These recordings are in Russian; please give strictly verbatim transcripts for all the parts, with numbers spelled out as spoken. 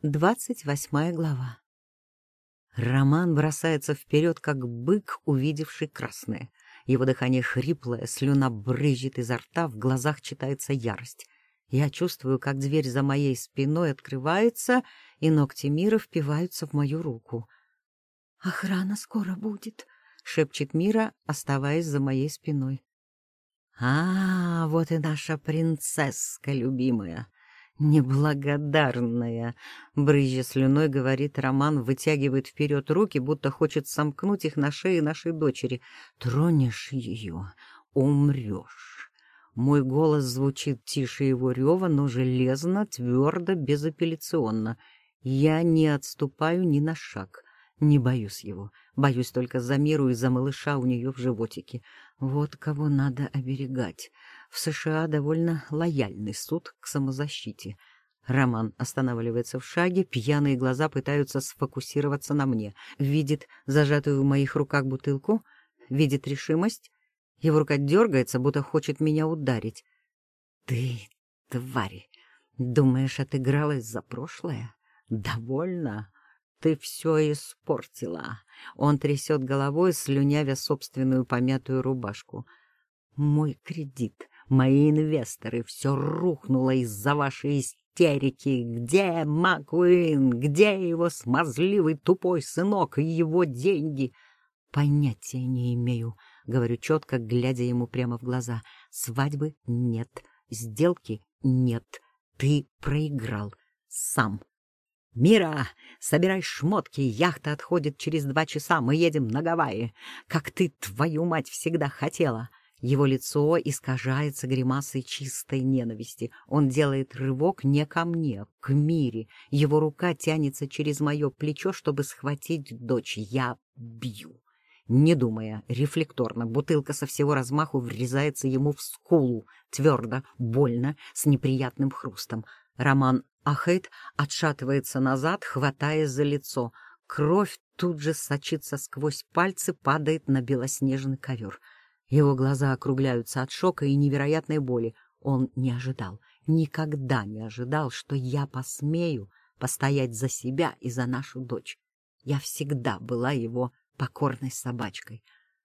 Двадцать восьмая глава. Роман бросается вперед, как бык, увидевший красное. Его дыхание хриплое, слюна брызжет изо рта, в глазах читается ярость. Я чувствую, как дверь за моей спиной открывается, и ногти Мира впиваются в мою руку. «Охрана скоро будет», — шепчет Мира, оставаясь за моей спиной. «А, вот и наша принцесска любимая, неблагодарная», — брызжа слюной, говорит Роман, вытягивает вперед руки, будто хочет сомкнуть их на шее нашей дочери. «Тронешь ее — умрешь». Мой голос звучит тише его рева, но железно, твердо, безапелляционно. Я не отступаю ни на шаг. Не боюсь его, боюсь только за Миру и за малыша у нее в животике. Вот кого надо оберегать. В США довольно лояльный суд к самозащите. Роман останавливается в шаге, пьяные глаза пытаются сфокусироваться на мне. Видит зажатую в моих руках бутылку, видит решимость. Его рука дергается, будто хочет меня ударить. «Ты, тварь, думаешь, отыгралась за прошлое? Довольно? Ты все испортила». Он трясет головой, слюнявя собственную помятую рубашку. «Мой кредит, мои инвесторы, все рухнуло из-за вашей истерики. Где Маккуин? Где его смазливый тупой сынок и его деньги?» «Понятия не имею», — говорю четко, глядя ему прямо в глаза. «Свадьбы нет, сделки нет. Ты проиграл сам». «Мира, собирай шмотки, яхта отходит через два часа, мы едем на Гавайи, как ты, твою мать, всегда хотела». Его лицо искажается гримасой чистой ненависти. Он делает рывок не ко мне, к Мире. Его рука тянется через мое плечо, чтобы схватить дочь. Я бью. Не думая, рефлекторно, бутылка со всего размаху врезается ему в скулу, твердо, больно, с неприятным хрустом. Роман ахает, отшатывается назад, хватаясь за лицо. Кровь тут же сочится сквозь пальцы, падает на белоснежный ковер. Его глаза округляются от шока и невероятной боли. Он не ожидал, никогда не ожидал, что я посмею постоять за себя и за нашу дочь. Я всегда была его покорной собачкой.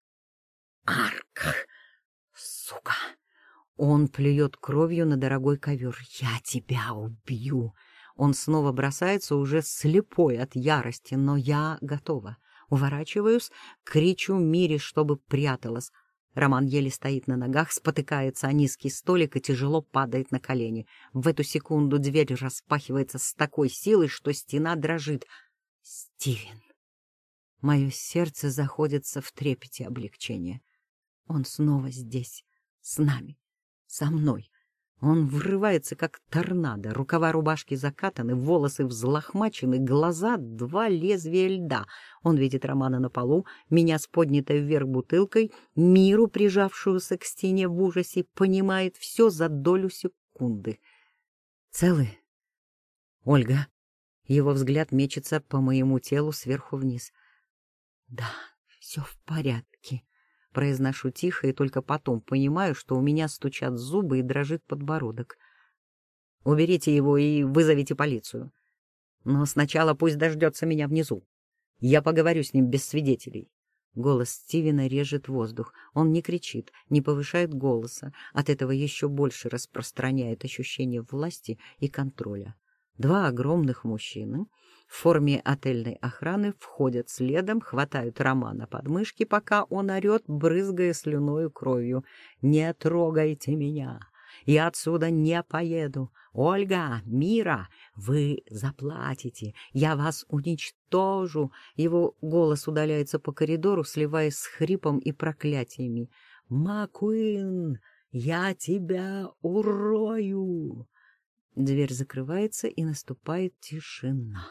«Арк! Сука!» Он плюет кровью на дорогой ковер. «Я тебя убью!» Он снова бросается, уже слепой от ярости, но я готова. Уворачиваюсь, кричу Мире, чтобы пряталась. Роман еле стоит на ногах, спотыкается о низкий столик и тяжело падает на колени. В эту секунду дверь распахивается с такой силой, что стена дрожит. «Стивен!» Мое сердце заходится в трепете облегчения. Он снова здесь, с нами, со мной. Он врывается, как торнадо, рукава рубашки закатаны, волосы взлохмачены, глаза — два лезвия льда. Он видит Романа на полу, меня с поднятой вверх бутылкой, Миру, прижавшуюся к стене в ужасе, понимает все за долю секунды. «Целы?» «Ольга?» Его взгляд мечется по моему телу сверху вниз. «Да, все в порядке», — произношу тихо и только потом понимаю, что у меня стучат зубы и дрожит подбородок. «Уберите его и вызовите полицию. Но сначала пусть дождется меня внизу. Я поговорю с ним без свидетелей». Голос Стивена режет воздух. Он не кричит, не повышает голоса. От этого еще больше распространяет ощущение власти и контроля. Два огромных мужчины в форме отельной охраны входят следом, хватают Романа под мышки, пока он орет, брызгая слюною кровью. «Не трогайте меня! Я отсюда не поеду! Ольга, Мира, вы заплатите! Я вас уничтожу!» Его голос удаляется по коридору, сливаясь с хрипом и проклятиями. «Маккуин, я тебя урою!» Дверь закрывается, и наступает тишина.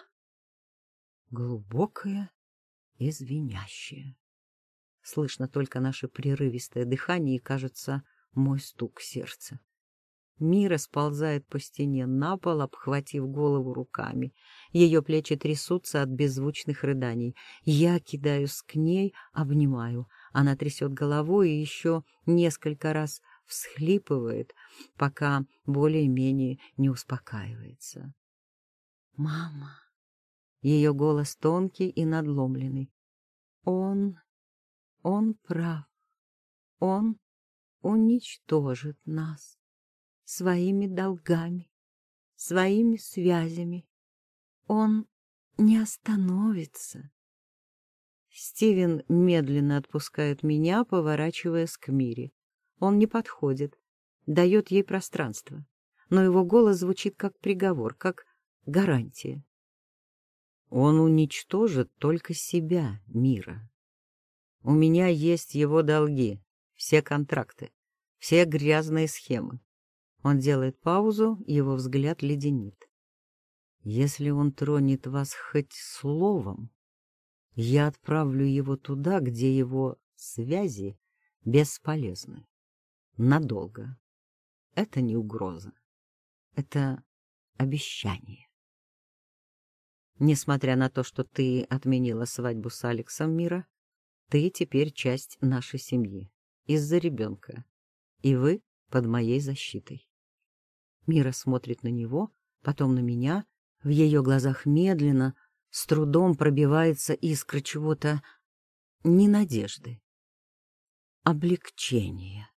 Глубокая и звенящая. Слышно только наше прерывистое дыхание и, кажется, мой стук сердца. Мира сползает по стене на пол, обхватив голову руками. Ее плечи трясутся от беззвучных рыданий. Я кидаюсь к ней, обнимаю. Она трясет головой и еще несколько раз всхлипывает, пока более-менее не успокаивается. «Мама!» Ее голос тонкий и надломленный. «Он... он прав. Он уничтожит нас своими долгами, своими связями. Он не остановится». Стивен медленно отпускает меня, поворачиваясь к Мире. Он не подходит, дает ей пространство, но его голос звучит как приговор, как гарантия. Он уничтожит только себя, Мира. У меня есть его долги, все контракты, все грязные схемы. Он делает паузу, его взгляд леденит. Если он тронет вас хоть словом, я отправлю его туда, где его связи бесполезны. Надолго. Это не угроза. Это обещание. Несмотря на то, что ты отменила свадьбу с Алексом, Мира, ты теперь часть нашей семьи. Из-за ребенка. И вы под моей защитой. Мира смотрит на него, потом на меня. В ее глазах медленно, с трудом пробивается искра чего-то не надежды, облегчения.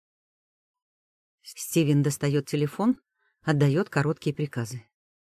Стивен достает телефон, отдает короткие приказы.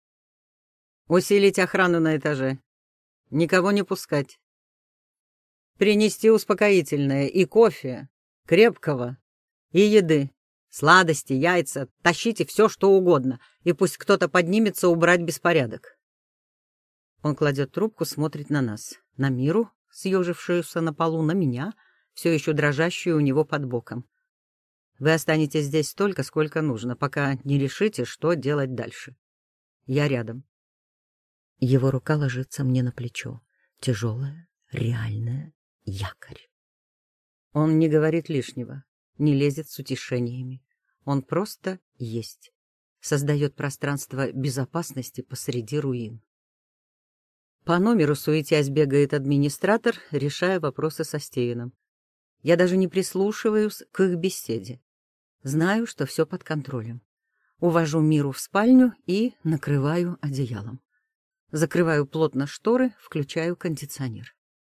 «Усилить охрану на этаже. Никого не пускать. Принести успокоительное и кофе, крепкого, и еды, сладости, яйца. Тащите все, что угодно, и пусть кто-то поднимется убрать беспорядок». Он кладет трубку, смотрит на нас, на Миру, съежившуюся на полу, на меня, все еще дрожащую у него под боком. «Вы останетесь здесь столько, сколько нужно, пока не решите, что делать дальше. Я рядом». Его рука ложится мне на плечо, тяжелая, реальная, якорь. Он не говорит лишнего, не лезет с утешениями. Он просто есть, создает пространство безопасности посреди руин. По номеру, суетясь, бегает администратор, решая вопросы со Стивеном. Я даже не прислушиваюсь к их беседе. Знаю, что все под контролем. Увожу Миру в спальню и накрываю одеялом. Закрываю плотно шторы, включаю кондиционер.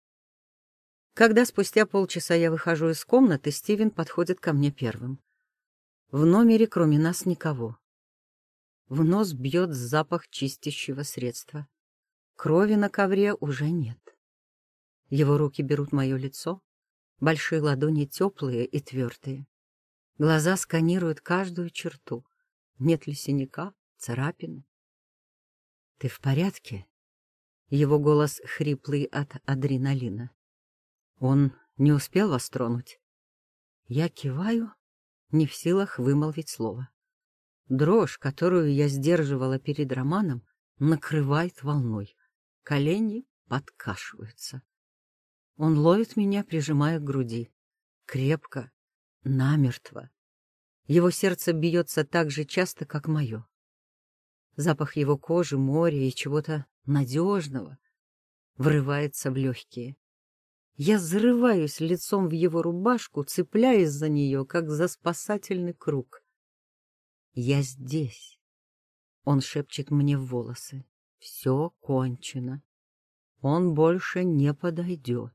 Когда спустя полчаса я выхожу из комнаты, Стивен подходит ко мне первым. В номере кроме нас никого. В нос бьет запах чистящего средства. Крови на ковре уже нет. Его руки берут мое лицо, большие ладони теплые и твердые. Глаза сканируют каждую черту. Нет ли синяка, царапины? «Ты в порядке?» Его голос хриплый от адреналина. «Он не успел вас тронуть?» Я киваю, не в силах вымолвить слово. Дрожь, которую я сдерживала перед Романом, накрывает волной. Колени подкашиваются. Он ловит меня, прижимая к груди. Крепко, намертво. Его сердце бьется так же часто, как мое. Запах его кожи, моря и чего-то надежного врывается в легкие. Я зарываюсь лицом в его рубашку, цепляясь за нее, как за спасательный круг. «Я здесь», — он шепчет мне в волосы. «Все кончено. Он больше не подойдет».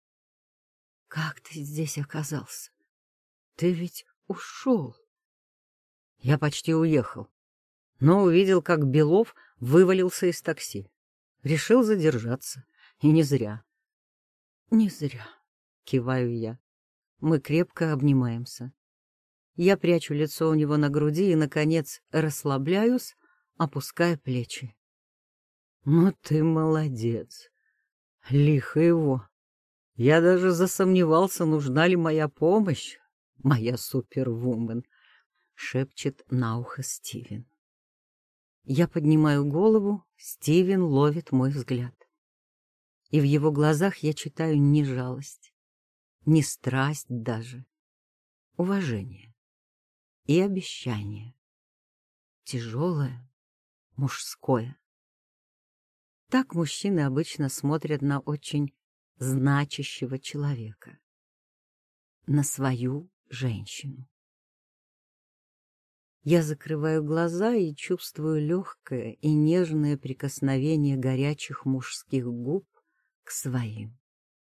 «Как ты здесь оказался? Ты ведь ушел». Я почти уехал, но увидел, как Белов вывалился из такси. Решил задержаться. И не зря. «Не зря», — киваю я. Мы крепко обнимаемся. Я прячу лицо у него на груди и, наконец, расслабляюсь, опуская плечи. «Ну ты молодец. Лихо его. Я даже засомневался, нужна ли моя помощь, моя супервумен», — шепчет на ухо Стивен. Я поднимаю голову, Стивен ловит мой взгляд. И в его глазах я читаю не жалость, не страсть даже, уважение и обещание. Тяжелое, мужское. Так мужчины обычно смотрят на очень значащего человека, на свою женщину. Я закрываю глаза и чувствую легкое и нежное прикосновение горячих мужских губ к своим.